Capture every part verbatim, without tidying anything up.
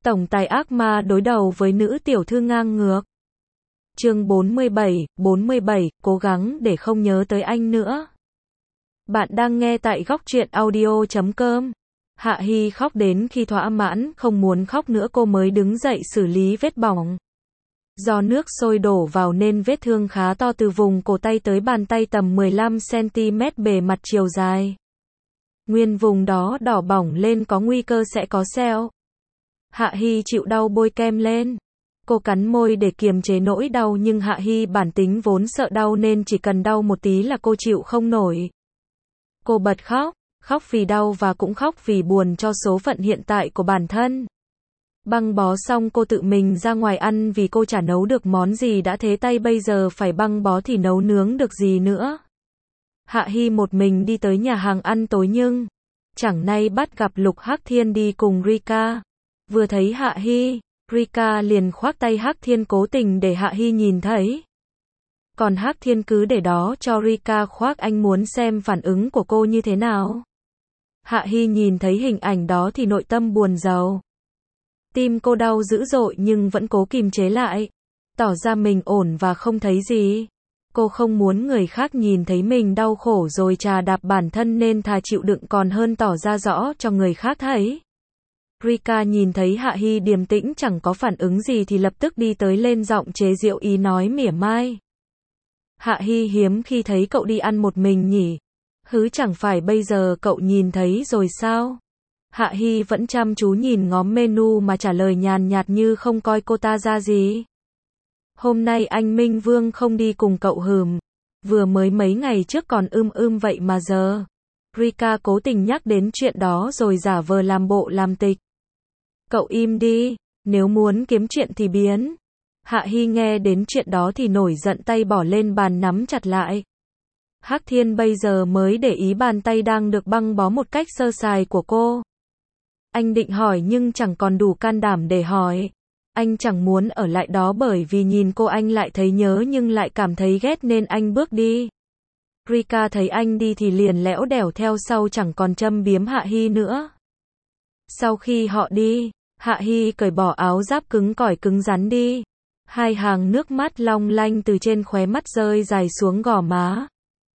Tổng tài ác ma đối đầu với nữ tiểu thư ngang ngược. Chương bốn mươi bảy, bốn mươi bảy, cố gắng để không nhớ tới anh nữa. Bạn đang nghe tại góc truyện audio chấm com. Hạ Hi khóc đến khi thỏa mãn, không muốn khóc nữa cô mới đứng dậy xử lý vết bỏng. Do nước sôi đổ vào nên vết thương khá to từ vùng cổ tay tới bàn tay tầm mười lăm xăng ti mét bề mặt chiều dài. Nguyên vùng đó đỏ bỏng lên có nguy cơ sẽ có sẹo. Hạ Hi chịu đau bôi kem lên. Cô cắn môi để kiềm chế nỗi đau nhưng Hạ Hi bản tính vốn sợ đau nên chỉ cần đau một tí là cô chịu không nổi. Cô bật khóc, khóc vì đau và cũng khóc vì buồn cho số phận hiện tại của bản thân. Băng bó xong cô tự mình ra ngoài ăn vì cô chả nấu được món gì đã thế tay bây giờ phải băng bó thì nấu nướng được gì nữa. Hạ Hi một mình đi tới nhà hàng ăn tối nhưng chẳng nay bắt gặp Lục Hắc Thiên đi cùng Rika. Vừa thấy Hạ Hi, Rika liền khoác tay Hắc Thiên cố tình để Hạ Hi nhìn thấy. Còn Hắc Thiên cứ để đó cho Rika khoác, anh muốn xem phản ứng của cô như thế nào. Hạ Hi nhìn thấy hình ảnh đó thì nội tâm buồn rầu. Tim cô đau dữ dội nhưng vẫn cố kìm chế lại, tỏ ra mình ổn và không thấy gì. Cô không muốn người khác nhìn thấy mình đau khổ rồi chà đạp bản thân nên thà chịu đựng còn hơn tỏ ra rõ cho người khác thấy. Rika nhìn thấy Hạ Hi điềm tĩnh chẳng có phản ứng gì thì lập tức đi tới lên giọng chế giễu ý nói mỉa mai. Hạ Hi hiếm khi thấy cậu đi ăn một mình nhỉ? Hứ, chẳng phải bây giờ cậu nhìn thấy rồi sao? Hạ Hi vẫn chăm chú nhìn ngó menu mà trả lời nhàn nhạt như không coi cô ta ra gì. Hôm nay anh Minh Vương không đi cùng cậu hừm. Vừa mới mấy ngày trước còn ưm ưm vậy mà giờ. Rika cố tình nhắc đến chuyện đó rồi giả vờ làm bộ làm tịch. Cậu im đi, nếu muốn kiếm chuyện thì biến. Hạ Hi nghe đến chuyện đó thì nổi giận, tay bỏ lên bàn nắm chặt lại. Hắc Thiên bây giờ mới để ý bàn tay đang được băng bó một cách sơ sài của cô. Anh định hỏi nhưng chẳng còn đủ can đảm để hỏi. Anh chẳng muốn ở lại đó bởi vì nhìn cô anh lại thấy nhớ nhưng lại cảm thấy ghét nên anh bước đi. Rika thấy anh đi thì liền lẽo đẻo theo sau chẳng còn châm biếm Hạ Hi nữa. Sau khi họ đi, Hạ Hi cởi bỏ áo giáp cứng cỏi cứng rắn đi. Hai hàng nước mắt long lanh từ trên khóe mắt rơi dài xuống gò má.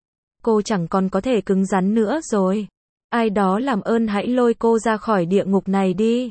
Cô chẳng còn có thể cứng rắn nữa rồi. Ai đó làm ơn hãy lôi cô ra khỏi địa ngục này đi.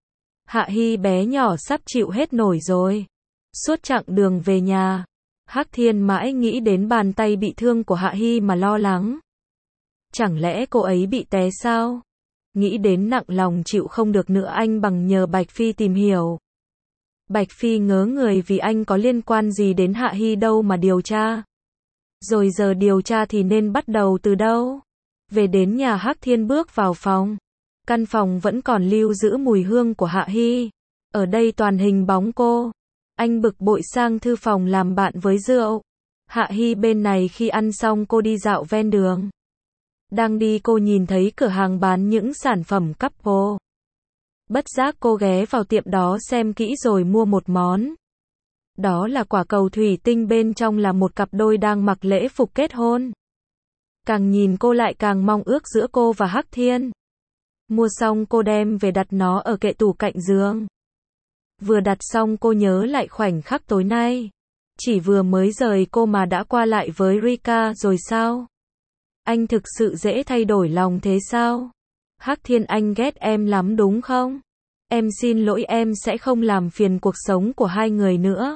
Hạ Hi bé nhỏ sắp chịu hết nổi rồi. Suốt chặng đường về nhà, Hắc Thiên mãi nghĩ đến bàn tay bị thương của Hạ Hi mà lo lắng. Chẳng lẽ cô ấy bị té sao? Nghĩ đến nặng lòng chịu không được nữa anh bằng nhờ Bạch Phi tìm hiểu. Bạch Phi ngớ người vì anh có liên quan gì đến Hạ Hi đâu mà điều tra. Rồi giờ điều tra thì nên bắt đầu từ đâu? Về đến nhà, Hắc Thiên bước vào phòng. Căn phòng vẫn còn lưu giữ mùi hương của Hạ Hi. Ở đây toàn hình bóng cô. Anh bực bội sang thư phòng làm bạn với rượu. Hạ Hi bên này khi ăn xong cô đi dạo ven đường. Đang đi cô nhìn thấy cửa hàng bán những sản phẩm couple. Bất giác cô ghé vào tiệm đó xem kỹ rồi mua một món. Đó là quả cầu thủy tinh, bên trong là một cặp đôi đang mặc lễ phục kết hôn. Càng nhìn cô lại càng mong ước giữa cô và Hắc Thiên. Mua xong cô đem về đặt nó ở kệ tủ cạnh giường. Vừa đặt xong cô nhớ lại khoảnh khắc tối nay. Chỉ vừa mới rời cô mà đã qua lại với Rika rồi sao? Anh thực sự dễ thay đổi lòng thế sao? Hắc Thiên, anh ghét em lắm đúng không? Em xin lỗi, em sẽ không làm phiền cuộc sống của hai người nữa.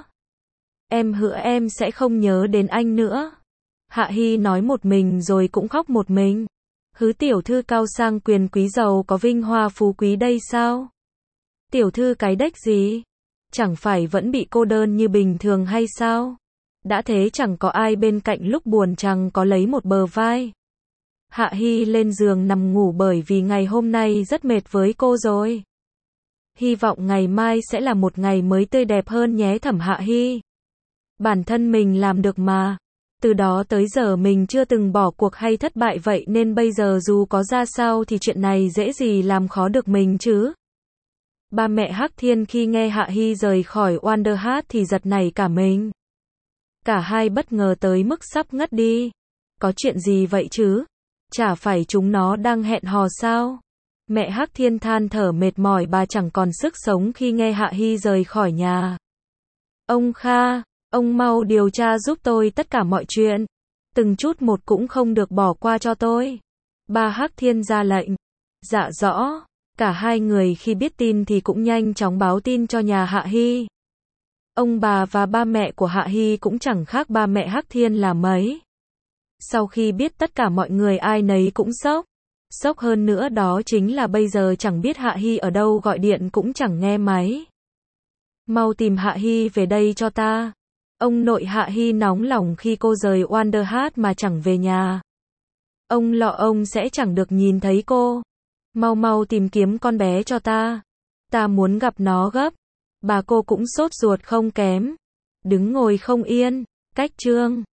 Em hứa em sẽ không nhớ đến anh nữa. Hạ Hi nói một mình rồi cũng khóc một mình. Hứ, tiểu thư cao sang quyền quý giàu có vinh hoa phú quý đây sao? Tiểu thư cái đếch gì? Chẳng phải vẫn bị cô đơn như bình thường hay sao? Đã thế chẳng có ai bên cạnh lúc buồn, chẳng có lấy một bờ vai. Hạ Hi lên giường nằm ngủ bởi vì ngày hôm nay rất mệt với cô rồi. Hy vọng ngày mai sẽ là một ngày mới tươi đẹp hơn nhé Thẩm Hạ Hi. Bản thân mình làm được mà. Từ đó tới giờ mình chưa từng bỏ cuộc hay thất bại vậy nên bây giờ dù có ra sao thì chuyện này dễ gì làm khó được mình chứ. Ba mẹ Hắc Thiên khi nghe Hạ Hi rời khỏi Wonderhat thì giật nảy cả mình. Cả hai bất ngờ tới mức sắp ngất đi. Có chuyện gì vậy chứ? Chả phải chúng nó đang hẹn hò sao? Mẹ Hắc Thiên than thở mệt mỏi, bà chẳng còn sức sống khi nghe Hạ Hy rời khỏi nhà. Ông Kha, ông mau điều tra giúp tôi tất cả mọi chuyện. Từng chút một cũng không được bỏ qua cho tôi. Bà Hắc Thiên ra lệnh. Dạ rõ. Cả hai người khi biết tin thì cũng nhanh chóng báo tin cho nhà Hạ Hy. Ông bà và ba mẹ của Hạ Hy cũng chẳng khác ba mẹ Hắc Thiên là mấy. Sau khi biết tất cả mọi người ai nấy cũng sốc. Sốc hơn nữa đó chính là bây giờ chẳng biết Hạ Hy ở đâu, gọi điện cũng chẳng nghe máy. Mau tìm Hạ Hy về đây cho ta. Ông nội Hạ Hy nóng lòng khi cô rời Wonderhat mà chẳng về nhà. Ông lo ông sẽ chẳng được nhìn thấy cô. Mau mau tìm kiếm con bé cho ta. Ta muốn gặp nó gấp. Bà cô cũng sốt ruột không kém. Đứng ngồi không yên. Cách chương